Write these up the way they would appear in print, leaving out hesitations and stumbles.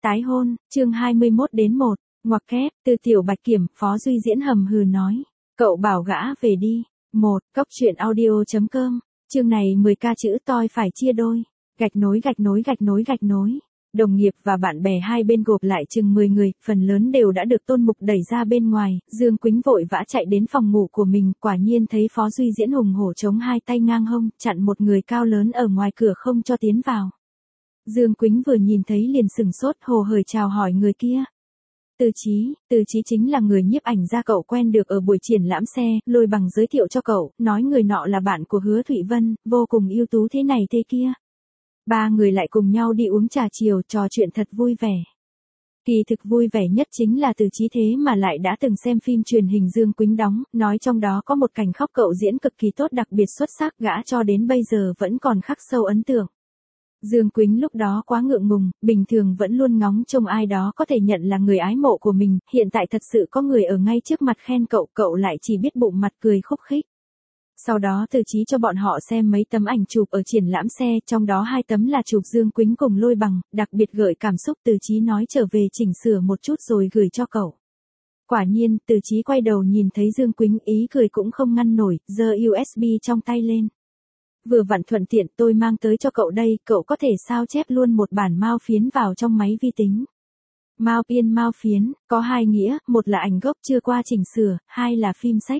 Tái hôn, chương 21 đến 1, ngoặc kép, từ Tiểu Bạch Kiểm, Phó Duy Diễn hầm hừ nói. Cậu bảo gã về đi. 1. Cốc truyện audio.com, chương này 10k chữ toi phải chia đôi. Gạch nối gạch nối gạch nối gạch nối. Đồng nghiệp và bạn bè hai bên gộp lại chừng 10 người, phần lớn đều đã được Tôn Mục đẩy ra bên ngoài. Dương Quýnh vội vã chạy đến phòng ngủ của mình, quả nhiên thấy Phó Duy Diễn hùng hổ chống hai tay ngang hông, chặn một người cao lớn ở ngoài cửa không cho tiến vào. Dương Quýnh vừa nhìn thấy liền sửng sốt, hồ hởi chào hỏi người kia. Từ Chí chính là người nhiếp ảnh gia cậu quen được ở buổi triển lãm xe, Lôi Bằng giới thiệu cho cậu, nói người nọ là bạn của Hứa Thụy Vân, vô cùng ưu tú thế này thế kia. Ba người lại cùng nhau đi uống trà chiều, trò chuyện thật vui vẻ. Kỳ thực vui vẻ nhất chính là Từ Chí thế mà lại đã từng xem phim truyền hình Dương Quýnh đóng, nói trong đó có một cảnh khóc cậu diễn cực kỳ tốt, đặc biệt xuất sắc, gã cho đến bây giờ vẫn còn khắc sâu ấn tượng. Dương Quýnh lúc đó quá ngượng ngùng, bình thường vẫn luôn ngóng trông ai đó có thể nhận là người ái mộ của mình, hiện tại thật sự có người ở ngay trước mặt khen cậu, cậu lại chỉ biết bụng mặt cười khúc khích. Sau đó Từ Chí cho bọn họ xem mấy tấm ảnh chụp ở triển lãm xe, trong đó 2 tấm là chụp Dương Quýnh cùng Lôi Bằng, đặc biệt gợi cảm xúc. Từ Chí nói trở về chỉnh sửa một chút rồi gửi cho cậu. Quả nhiên, Từ Chí quay đầu nhìn thấy Dương Quýnh, ý cười cũng không ngăn nổi, giơ USB trong tay lên. Vừa vặn thuận tiện, tôi mang tới cho cậu đây, cậu có thể sao chép luôn một bản mao phiến vào trong máy vi tính. Mao biên mao phiến, có 2 nghĩa, một là ảnh gốc chưa qua chỉnh sửa, 2 là phim sách.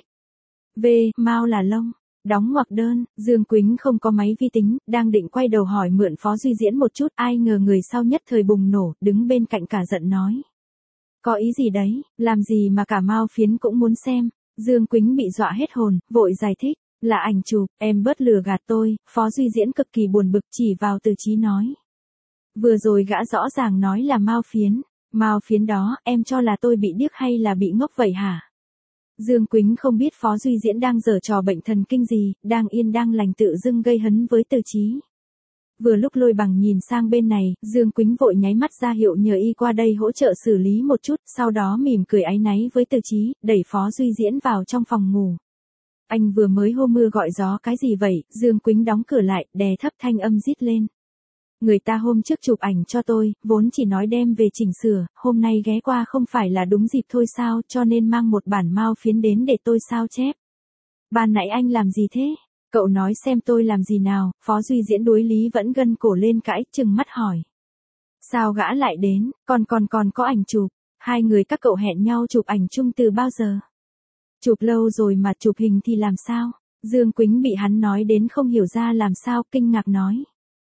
Mao là lông. Đóng ngoặc đơn, Dương Quýnh không có máy vi tính, đang định quay đầu hỏi mượn Phó Duy Diễn một chút, ai ngờ người sau nhất thời bùng nổ, đứng bên cạnh cả giận nói. Có ý gì đấy, làm gì mà cả mao phiến cũng muốn xem. Dương Quýnh bị dọa hết hồn, vội giải thích. Là ảnh chụp, em bớt lừa gạt tôi. Phó Duy Diễn cực kỳ buồn bực, chỉ vào Từ Chí nói. Vừa rồi gã rõ ràng nói là mao phiến. Mao phiến đó, em cho là tôi bị điếc hay là bị ngốc vậy hả? Dương Quýnh không biết Phó Duy Diễn đang giở trò bệnh thần kinh gì, đang yên đang lành tự dưng gây hấn với Từ Chí. Vừa lúc Lôi Bằng nhìn sang bên này, Dương Quýnh vội nháy mắt ra hiệu nhờ y qua đây hỗ trợ xử lý một chút, sau đó mỉm cười áy náy với Từ Chí, đẩy Phó Duy Diễn vào trong phòng ngủ. Anh vừa mới hô mưa gọi gió cái gì vậy? Dương Quýnh đóng cửa lại, đè thấp thanh âm rít lên. Người ta hôm trước chụp ảnh cho tôi, vốn chỉ nói đem về chỉnh sửa, hôm nay ghé qua không phải là đúng dịp thôi sao, cho nên mang một bản mao phiến đến để tôi sao chép. Ban nãy anh làm gì thế? Cậu nói xem tôi làm gì nào? Phó Duy Diễn đối lý vẫn gân cổ lên cãi, trừng mắt hỏi. Sao gã lại đến, còn có ảnh chụp, 2 người các cậu hẹn nhau chụp ảnh chung từ bao giờ? Chụp lâu rồi mà chụp hình thì làm sao? Dương Quýnh bị hắn nói đến không hiểu ra làm sao, kinh ngạc nói.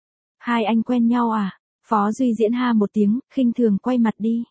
2 anh quen nhau à? Phó Duy Diễn ha một tiếng, khinh thường quay mặt đi.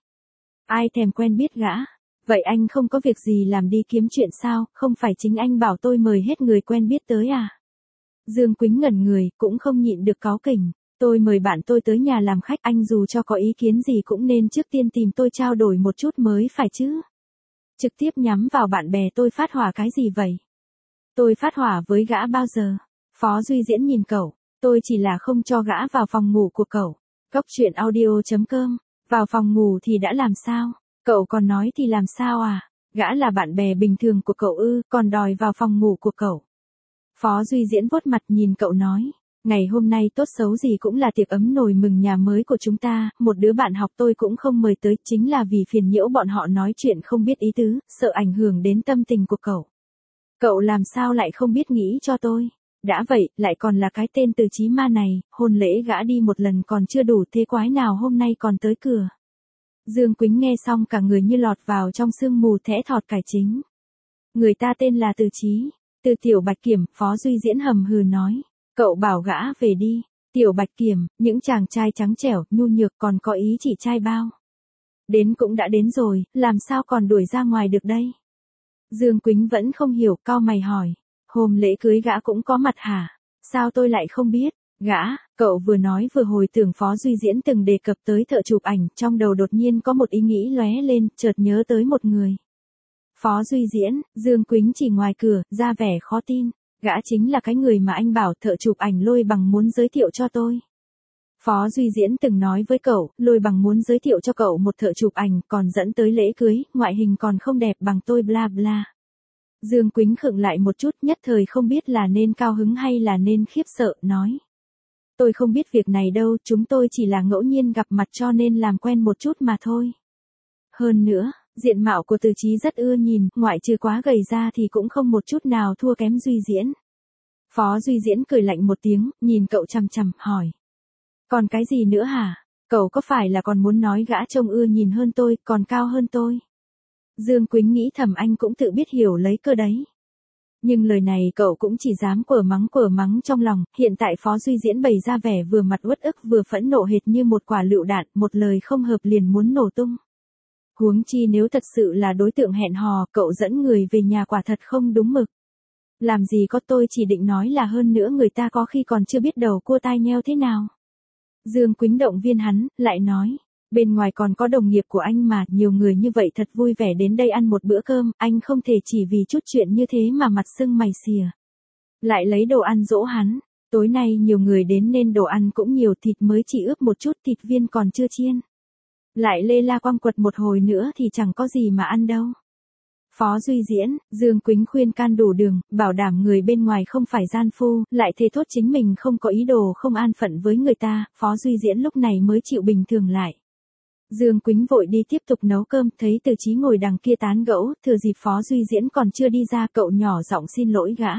Ai thèm quen biết gã? Vậy anh không có việc gì làm đi kiếm chuyện sao? Không phải chính anh bảo tôi mời hết người quen biết tới à? Dương Quýnh ngẩn người, cũng không nhịn được cáu kỉnh. Tôi mời bạn tôi tới nhà làm khách, anh dù cho có ý kiến gì cũng nên trước tiên tìm tôi trao đổi một chút mới phải chứ. Trực tiếp nhắm vào bạn bè tôi phát hỏa cái gì vậy? Tôi phát hỏa với gã bao giờ? Phó Duy Diễn nhìn cậu, tôi chỉ là không cho gã vào phòng ngủ của cậu. Cốc truyện audio.com, vào phòng ngủ thì đã làm sao? Cậu còn nói thì làm sao à? Gã là bạn bè bình thường của cậu ư, còn đòi vào phòng ngủ của cậu. Phó Duy Diễn vuốt mặt nhìn cậu nói. Ngày hôm nay tốt xấu gì cũng là tiệc ấm nồi mừng nhà mới của chúng ta, một đứa bạn học tôi cũng không mời tới, chính là vì phiền nhiễu bọn họ nói chuyện không biết ý tứ, sợ ảnh hưởng đến tâm tình của cậu. Cậu làm sao lại không biết nghĩ cho tôi? Đã vậy, lại còn là cái tên Từ Chí ma này, hôn lễ gã đi một lần còn chưa đủ, thế quái nào hôm nay còn tới cửa. Dương Quýnh nghe xong cả người như lọt vào trong sương mù thẽ thọt cải chính. Người ta tên là Từ Chí, Từ Tiểu Bạch Kiểm, Phó Duy Diễn hầm hừ nói. Cậu bảo gã về đi. Tiểu Bạch Kiểm, những chàng trai trắng trẻo, nhu nhược còn có ý chỉ trai bao. Đến cũng đã đến rồi, làm sao còn đuổi ra ngoài được đây? Dương Quýnh vẫn không hiểu, cau mày hỏi. Hôm lễ cưới gã cũng có mặt hả? Sao tôi lại không biết? Gã, cậu vừa nói vừa hồi tưởng Phó Duy Diễn từng đề cập tới thợ chụp ảnh, trong đầu đột nhiên có một ý nghĩ lóe lên, chợt nhớ tới một người. Phó Duy Diễn, Dương Quýnh chỉ ngoài cửa, ra vẻ khó tin. Gã chính là cái người mà anh bảo thợ chụp ảnh Lôi Bằng muốn giới thiệu cho tôi. Phó Duy Diễn từng nói với cậu, Lôi Bằng muốn giới thiệu cho cậu một thợ chụp ảnh, còn dẫn tới lễ cưới, ngoại hình còn không đẹp bằng tôi bla bla. Dương Quýnh khựng lại một chút, nhất thời không biết là nên cao hứng hay là nên khiếp sợ, nói. Tôi không biết việc này đâu, chúng tôi chỉ là ngẫu nhiên gặp mặt cho nên làm quen một chút mà thôi. Hơn nữa, diện mạo của Từ Chí rất ưa nhìn, ngoại trừ quá gầy ra thì cũng không một chút nào thua kém Duy Diễn. Phó Duy Diễn cười lạnh một tiếng, nhìn cậu chằm chằm, hỏi. Còn cái gì nữa hả? Cậu có phải là còn muốn nói gã trông ưa nhìn hơn tôi, còn cao hơn tôi? Dương Quýnh nghĩ thầm anh cũng tự biết hiểu lấy cơ đấy. Nhưng lời này cậu cũng chỉ dám quở mắng trong lòng, hiện tại Phó Duy Diễn bày ra vẻ vừa mặt uất ức vừa phẫn nộ hệt như một quả lựu đạn, một lời không hợp liền muốn nổ tung. Huống chi nếu thật sự là đối tượng hẹn hò, cậu dẫn người về nhà quả thật không đúng mực. Làm gì có, tôi chỉ định nói là hơn nữa người ta có khi còn chưa biết đầu cua tai nheo thế nào. Dương Quýnh động viên hắn, lại nói, bên ngoài còn có đồng nghiệp của anh mà, nhiều người như vậy thật vui vẻ đến đây ăn một bữa cơm, anh không thể chỉ vì chút chuyện như thế mà mặt sưng mày xìa. Lại lấy đồ ăn dỗ hắn, tối nay nhiều người đến nên đồ ăn cũng nhiều, thịt mới chỉ ướp một chút, thịt viên còn chưa chiên. Lại lê la quăng quật một hồi nữa thì chẳng có gì mà ăn đâu. Phó Duy Diễn, Dương Quýnh khuyên can đủ đường, bảo đảm người bên ngoài không phải gian phu, lại thề thốt chính mình không có ý đồ không an phận với người ta, Phó Duy Diễn lúc này mới chịu bình thường lại. Dương Quýnh vội đi tiếp tục nấu cơm, thấy Từ Chí ngồi đằng kia tán gẫu, thừa dịp Phó Duy Diễn còn chưa đi ra, cậu nhỏ giọng xin lỗi gã.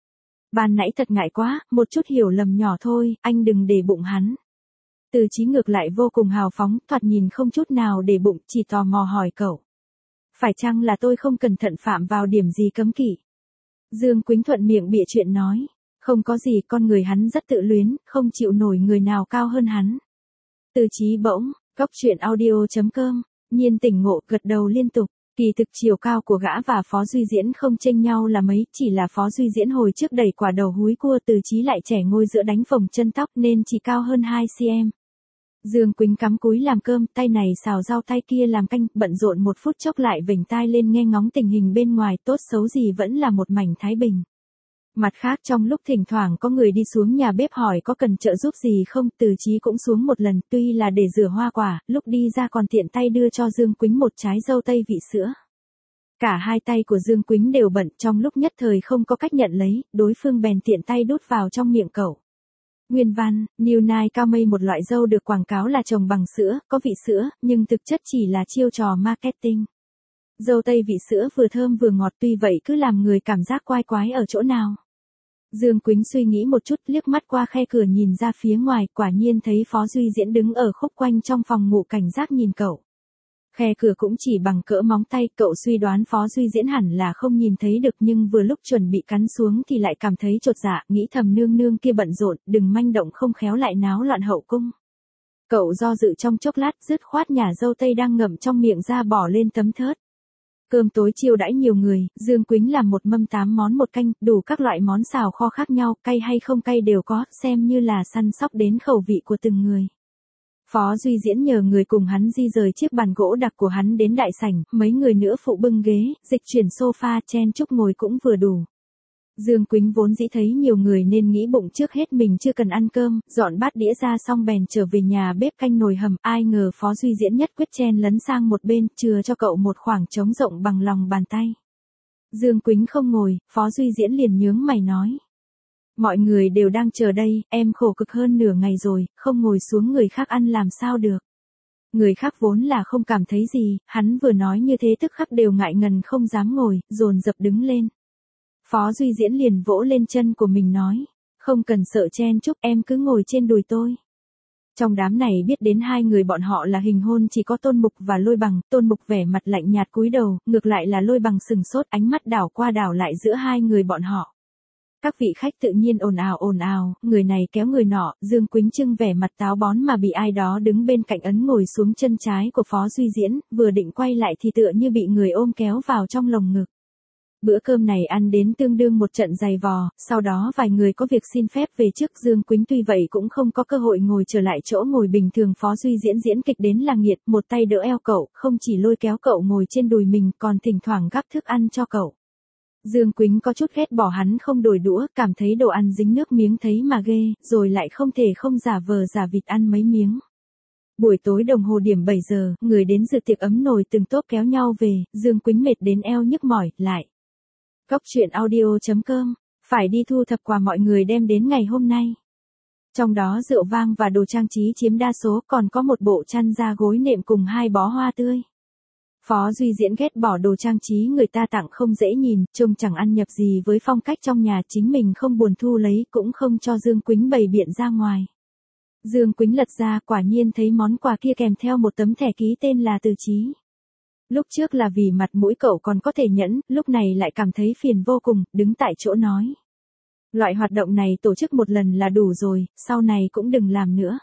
Ban nãy thật ngại quá, một chút hiểu lầm nhỏ thôi, anh đừng để bụng hắn. Từ Chí ngược lại vô cùng hào phóng, thoạt nhìn không chút nào để bụng, chỉ tò mò hỏi cậu. Phải chăng là tôi không cẩn thận phạm vào điểm gì cấm kỵ? Dương Quýnh thuận miệng bịa chuyện nói. Không có gì, con người hắn rất tự luyến, không chịu nổi người nào cao hơn hắn. Từ Chí bỗng, Cóc truyện audio.com, nhiên tỉnh ngộ, gật đầu liên tục. Kỳ thực chiều cao của gã và Phó Duy Diễn không chênh nhau là mấy, chỉ là Phó Duy Diễn hồi trước đẩy quả đầu húi cua, Từ Chí lại trẻ ngôi giữa đánh phồng chân tóc nên chỉ cao hơn 2 cm. Dương Quýnh cắm cúi làm cơm, tay này xào rau tay kia làm canh, bận rộn một phút chốc lại vểnh tai lên nghe ngóng tình hình bên ngoài, tốt xấu gì vẫn là một mảnh thái bình. Mặt khác trong lúc thỉnh thoảng có người đi xuống nhà bếp hỏi có cần trợ giúp gì không, Từ Chí cũng xuống một lần, tuy là để rửa hoa quả, lúc đi ra còn tiện tay đưa cho Dương Quýnh một trái dâu tây vị sữa. Cả hai tay của Dương Quýnh đều bận, trong lúc nhất thời không có cách nhận lấy, đối phương bèn tiện tay đút vào trong miệng cậu. Nguyên văn, New Nile cao mây, một loại dâu được quảng cáo là trồng bằng sữa, có vị sữa, nhưng thực chất chỉ là chiêu trò marketing. Dâu tây vị sữa vừa thơm vừa ngọt, tuy vậy cứ làm người cảm giác quái quái ở chỗ nào. Dương Quýnh suy nghĩ một chút, liếc mắt qua khe cửa nhìn ra phía ngoài, quả nhiên thấy Phó Duy Diễn đứng ở khúc quanh trong phòng ngủ cảnh giác nhìn cậu. Khe cửa cũng chỉ bằng cỡ móng tay, cậu suy đoán Phó Duy Diễn hẳn là không nhìn thấy được, nhưng vừa lúc chuẩn bị cắn xuống thì lại cảm thấy chột dạ, nghĩ thầm nương nương kia bận rộn, đừng manh động không khéo lại náo loạn hậu cung. Cậu do dự trong chốc lát, dứt khoát nhả dâu tây đang ngậm trong miệng ra bỏ lên tấm thớt. Cơm tối chiêu đãi nhiều người, Dương Quýnh làm một mâm 8 món một canh, đủ các loại món xào kho khác nhau, cay hay không cay đều có, xem như là săn sóc đến khẩu vị của từng người. Phó Duy Diễn nhờ người cùng hắn di rời chiếc bàn gỗ đặc của hắn đến đại sảnh, mấy người nữa phụ bưng ghế, dịch chuyển sofa, chen chúc ngồi cũng vừa đủ. Dương Quýnh vốn dĩ thấy nhiều người nên nghĩ bụng trước hết mình chưa cần ăn cơm, dọn bát đĩa ra xong bèn trở về nhà bếp canh nồi hầm, ai ngờ Phó Duy Diễn nhất quyết chen lấn sang một bên, chừa cho cậu một khoảng trống rộng bằng lòng bàn tay. Dương Quýnh không ngồi, Phó Duy Diễn liền nhướng mày nói. Mọi người đều đang chờ đây, em khổ cực hơn nửa ngày rồi, không ngồi xuống người khác ăn làm sao được. Người khác vốn là không cảm thấy gì, hắn vừa nói như thế tức khắc đều ngại ngần không dám ngồi, dồn dập đứng lên. Phó Duy Diễn liền vỗ lên chân của mình nói, không cần sợ chen chúc, em cứ ngồi trên đùi tôi. Trong đám này biết đến hai người bọn họ là hình hôn chỉ có Tôn Mục và Lôi Bằng, Tôn Mục vẻ mặt lạnh nhạt cúi đầu, ngược lại là Lôi Bằng sừng sốt, ánh mắt đảo qua đảo lại giữa hai người bọn họ. Các vị khách tự nhiên ồn ào, người này kéo người nọ, Dương Quýnh trưng vẻ mặt táo bón mà bị ai đó đứng bên cạnh ấn ngồi xuống chân trái của Phó Duy Diễn, vừa định quay lại thì tựa như bị người ôm kéo vào trong lồng ngực. Bữa cơm này ăn đến tương đương một trận dày vò, sau đó vài người có việc xin phép về trước, Dương Quýnh tuy vậy cũng không có cơ hội ngồi trở lại chỗ ngồi bình thường. Phó Duy Diễn diễn kịch đến là nghiệt, một tay đỡ eo cậu, không chỉ lôi kéo cậu ngồi trên đùi mình còn thỉnh thoảng gắp thức ăn cho cậu. Dương Quýnh có chút ghét bỏ hắn không đổi đũa, cảm thấy đồ ăn dính nước miếng thấy mà ghê, rồi lại không thể không giả vờ giả vịt ăn mấy miếng. Buổi tối đồng hồ điểm 7 giờ, người đến dự tiệc ấm nồi từng tốp kéo nhau về, Dương Quýnh mệt đến eo nhức mỏi, lại. Cóc truyện audio.com, phải đi thu thập quà mọi người đem đến ngày hôm nay. Trong đó rượu vang và đồ trang trí chiếm đa số, còn có một bộ chăn da gối nệm cùng 2 bó hoa tươi. Phó Duy Diễn ghét bỏ đồ trang trí người ta tặng không dễ nhìn, trông chẳng ăn nhập gì với phong cách trong nhà, chính mình không buồn thu lấy cũng không cho Dương Quýnh bày biện ra ngoài. Dương Quýnh lật ra, quả nhiên thấy món quà kia kèm theo một tấm thẻ ký tên là Từ Chí. Lúc trước là vì mặt mũi cậu còn có thể nhẫn, lúc này lại cảm thấy phiền vô cùng, đứng tại chỗ nói. Loại hoạt động này tổ chức một lần là đủ rồi, sau này cũng đừng làm nữa.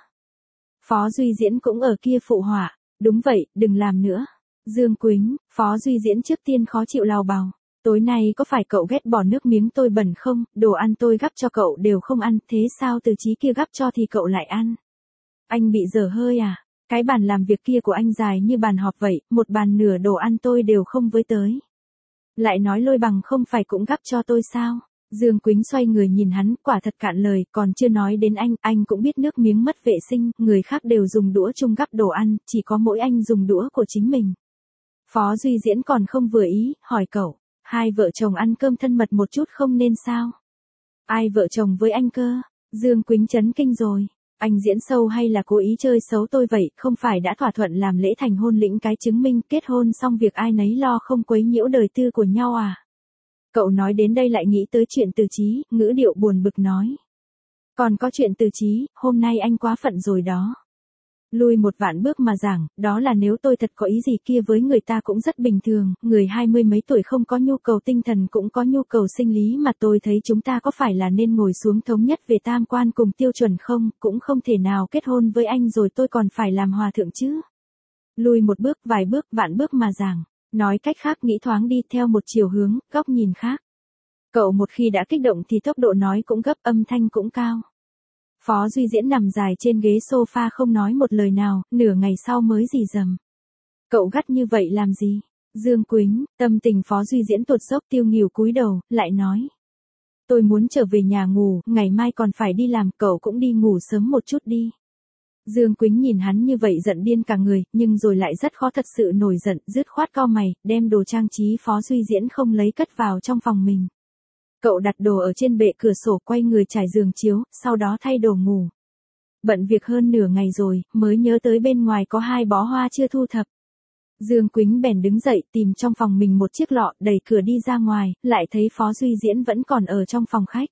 Phó Duy Diễn cũng ở kia phụ họa, đúng vậy, đừng làm nữa. Dương Quýnh, Phó Duy Diễn trước tiên khó chịu lao bào. Tối nay có phải cậu ghét bỏ nước miếng tôi bẩn không, đồ ăn tôi gắp cho cậu đều không ăn, thế sao Từ Chí kia gắp cho thì cậu lại ăn? Anh bị dở hơi à? Cái bàn làm việc kia của anh dài như bàn họp vậy, một bàn nửa đồ ăn tôi đều không với tới. Lại nói Lôi Bằng không phải cũng gắp cho tôi sao? Dương Quýnh xoay người nhìn hắn, quả thật cạn lời, còn chưa nói đến anh cũng biết nước miếng mất vệ sinh, người khác đều dùng đũa chung gắp đồ ăn, chỉ có mỗi anh dùng đũa của chính mình. Phó Duy Diễn còn không vừa ý, hỏi cậu, hai vợ chồng ăn cơm thân mật một chút không nên sao? Ai vợ chồng với anh cơ? Dương Quýnh chấn kinh rồi. Anh diễn sâu hay là cố ý chơi xấu tôi vậy, không phải đã thỏa thuận làm lễ thành hôn lĩnh cái chứng minh kết hôn xong việc ai nấy lo không quấy nhiễu đời tư của nhau à? Cậu nói đến đây lại nghĩ tới chuyện Từ Chí, ngữ điệu buồn bực nói. Còn có chuyện Từ Chí, hôm nay anh quá phận rồi đó. Lui một vạn bước mà giảng, đó là nếu tôi thật có ý gì kia với người ta cũng rất bình thường, người 20 mấy tuổi không có nhu cầu tinh thần cũng có nhu cầu sinh lý mà tôi thấy chúng ta có phải là nên ngồi xuống thống nhất về tam quan cùng tiêu chuẩn không, cũng không thể nào kết hôn với anh rồi tôi còn phải làm hòa thượng chứ. Lui một bước, vài bước, vạn bước mà giảng, nói cách khác nghĩ thoáng đi theo một chiều hướng, góc nhìn khác. Cậu một khi đã kích động thì tốc độ nói cũng gấp, âm thanh cũng cao. Phó Duy Diễn nằm dài trên ghế sofa không nói một lời nào, nửa ngày sau mới rì rầm. Cậu gắt như vậy làm gì? Dương Quýnh, tâm tình Phó Duy Diễn tụt dốc, tiêu nghỉu cúi đầu, lại nói. Tôi muốn trở về nhà ngủ, ngày mai còn phải đi làm, cậu cũng đi ngủ sớm một chút đi. Dương Quýnh nhìn hắn như vậy giận điên cả người, nhưng rồi lại rất khó thật sự nổi giận, dứt khoát cau mày, đem đồ trang trí Phó Duy Diễn không lấy cất vào trong phòng mình. Cậu đặt đồ ở trên bệ cửa sổ, quay người trải giường chiếu, sau đó thay đồ ngủ. Bận việc hơn nửa ngày rồi, mới nhớ tới bên ngoài có 2 bó hoa chưa thu thập. Dương Quýnh bèn đứng dậy tìm trong phòng mình một chiếc lọ, đẩy cửa đi ra ngoài, lại thấy Phó Duy Diễn vẫn còn ở trong phòng khách.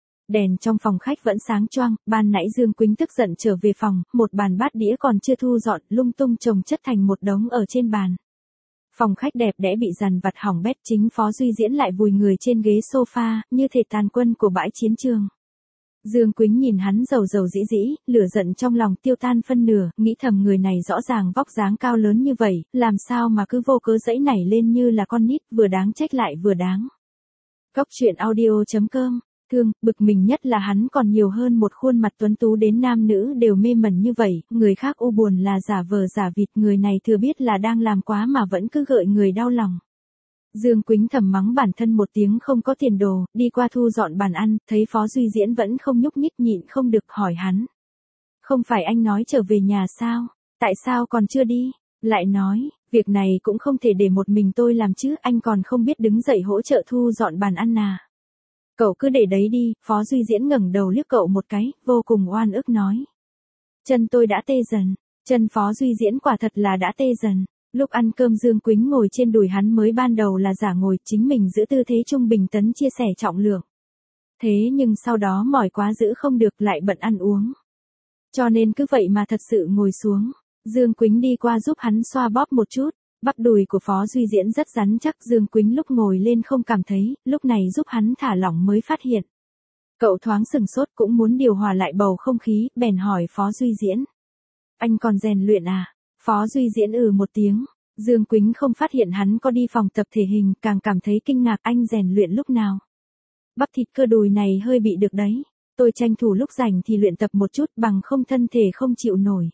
Đèn trong phòng khách vẫn sáng choang, ban nãy Dương Quýnh tức giận trở về phòng, một bàn bát đĩa còn chưa thu dọn, lung tung chồng chất thành một đống ở trên bàn. Phòng khách đẹp đẽ bị dằn vặt hỏng bét, chính Phó Duy Diễn lại vùi người trên ghế sofa, như thể tàn quân của bãi chiến trường. Dương Quýnh nhìn hắn rầu rầu dĩ dĩ, lửa giận trong lòng tiêu tan phân nửa, nghĩ thầm người này rõ ràng vóc dáng cao lớn như vậy, làm sao mà cứ vô cớ dẫy nảy lên như là con nít, vừa đáng trách lại vừa đáng. Cốc truyện audio.com. Thương, bực mình nhất là hắn còn nhiều hơn một khuôn mặt tuấn tú đến nam nữ đều mê mẩn như vậy, người khác u buồn là giả vờ giả vịt, người này thừa biết là đang làm quá mà vẫn cứ gợi người đau lòng. Dương Quýnh thầm mắng bản thân một tiếng không có tiền đồ, đi qua thu dọn bàn ăn, thấy Phó Duy Diễn vẫn không nhúc nhích, nhịn không được hỏi hắn. Không phải anh nói trở về nhà sao? Tại sao còn chưa đi? Lại nói, việc này cũng không thể để một mình tôi làm chứ, anh còn không biết đứng dậy hỗ trợ thu dọn bàn ăn à? Cậu cứ để đấy đi, Phó Duy Diễn ngẩng đầu liếc cậu một cái, vô cùng oan ức nói. Chân tôi đã tê dần, chân Phó Duy Diễn quả thật là đã tê dần. Lúc ăn cơm Dương Quýnh ngồi trên đùi hắn, mới ban đầu là giả ngồi, chính mình giữ tư thế trung bình tấn chia sẻ trọng lượng. Thế nhưng sau đó mỏi quá giữ không được, lại bận ăn uống. Cho nên cứ vậy mà thật sự ngồi xuống. Dương Quýnh đi qua giúp hắn xoa bóp một chút. Bắp đùi của Phó Duy Diễn rất rắn chắc, Dương Quýnh lúc ngồi lên không cảm thấy, lúc này giúp hắn thả lỏng mới phát hiện. Cậu thoáng sừng sốt, cũng muốn điều hòa lại bầu không khí, bèn hỏi Phó Duy Diễn. Anh còn rèn luyện à? Phó Duy Diễn một tiếng. Dương Quýnh không phát hiện hắn có đi phòng tập thể hình, càng cảm thấy kinh ngạc, anh rèn luyện lúc nào? Bắp thịt cơ đùi này hơi bị được đấy. Tôi tranh thủ lúc rảnh thì luyện tập một chút, bằng không thân thể không chịu nổi.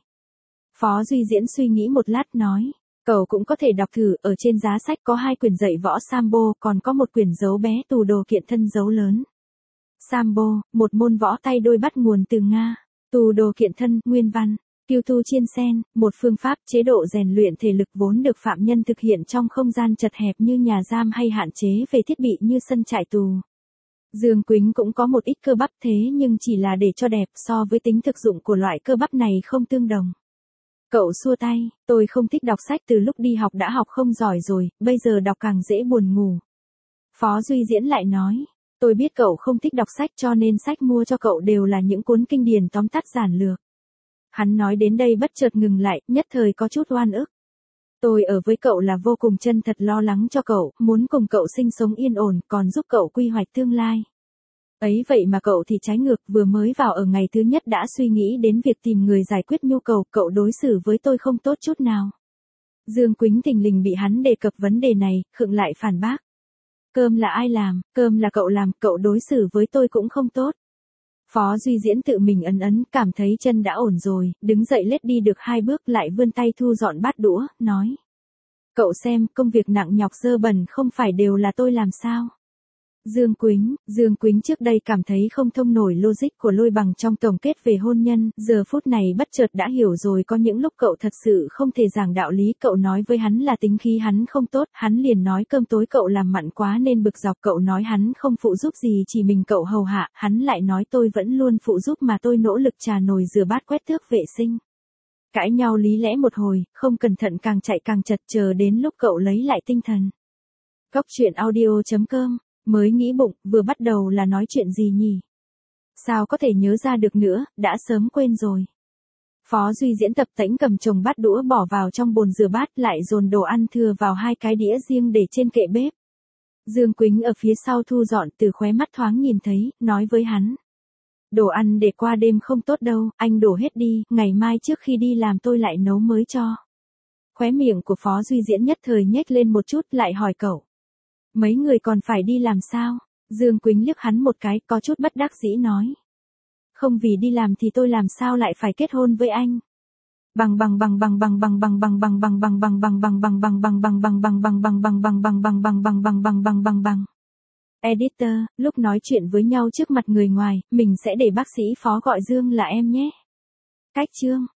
Phó Duy Diễn suy nghĩ một lát nói. Cậu cũng có thể đọc thử, ở trên giá sách có 2 quyển dạy võ Sambo, còn có một quyển dấu bé tù đồ kiện thân dấu lớn. Sambo, một môn võ tay đôi bắt nguồn từ Nga. Tù đồ kiện thân, nguyên văn. Kiêu tu chiên sen, một phương pháp chế độ rèn luyện thể lực vốn được phạm nhân thực hiện trong không gian chật hẹp như nhà giam hay hạn chế về thiết bị như sân trại tù. Dương Quýnh cũng có một ít cơ bắp thế nhưng chỉ là để cho đẹp, so với tính thực dụng của loại cơ bắp này không tương đồng. Cậu xua tay, tôi không thích đọc sách, từ lúc đi học đã học không giỏi rồi, bây giờ đọc càng dễ buồn ngủ. Phó Duy Diễn lại nói, tôi biết cậu không thích đọc sách cho nên sách mua cho cậu đều là những cuốn kinh điển tóm tắt giản lược. Hắn nói đến đây bất chợt ngừng lại, nhất thời có chút oan ức. Tôi ở với cậu là vô cùng chân thật lo lắng cho cậu, muốn cùng cậu sinh sống yên ổn, còn giúp cậu quy hoạch tương lai. Ấy vậy mà cậu thì trái ngược, vừa mới vào ở ngày thứ nhất đã suy nghĩ đến việc tìm người giải quyết nhu cầu, cậu đối xử với tôi không tốt chút nào. Dương Quýnh thình lình bị hắn đề cập vấn đề này, khựng lại phản bác. Cơm là ai làm, cơm là cậu làm, cậu đối xử với tôi cũng không tốt. Phó Duy Diễn tự mình ấn ấn, cảm thấy chân đã ổn rồi, đứng dậy lết đi được 2 bước lại vươn tay thu dọn bát đũa, nói. Cậu xem, công việc nặng nhọc dơ bẩn không phải đều là tôi làm sao? Dương Quýnh trước đây cảm thấy không thông nổi logic của Lôi Bằng trong tổng kết về hôn nhân, giờ phút này bất chợt đã hiểu rồi, có những lúc cậu thật sự không thể giảng đạo lý, cậu nói với hắn là tính khí hắn không tốt, hắn liền nói cơm tối cậu làm mặn quá nên bực dọc, cậu nói hắn không phụ giúp gì chỉ mình cậu hầu hạ, hắn lại nói tôi vẫn luôn phụ giúp mà tôi nỗ lực trà nồi rửa bát quét thước vệ sinh. Cãi nhau lý lẽ một hồi, không cẩn thận càng chạy càng chật, chờ đến lúc cậu lấy lại tinh thần. Góc truyện audio.com. Mới nghĩ bụng, vừa bắt đầu là nói chuyện gì nhỉ? Sao có thể nhớ ra được nữa, đã sớm quên rồi. Phó Duy Diễn tập tễnh cầm chồng bát đũa bỏ vào trong bồn rửa bát, lại dồn đồ ăn thừa vào 2 cái đĩa riêng để trên kệ bếp. Dương Quýnh ở phía sau thu dọn, từ khóe mắt thoáng nhìn thấy, nói với hắn. Đồ ăn để qua đêm không tốt đâu, anh đổ hết đi, ngày mai trước khi đi làm tôi lại nấu mới cho. Khóe miệng của Phó Duy Diễn nhất thời nhếch lên một chút, lại hỏi cậu. Mấy người còn phải đi làm sao? Dương Quýnh liếc hắn một cái, có chút bất đắc dĩ nói. Không vì đi làm thì tôi làm sao lại phải kết hôn với anh? Editor, lúc nói chuyện với nhau trước mặt người ngoài, mình sẽ để bác sĩ Phó gọi Dương là em nhé. Cách chương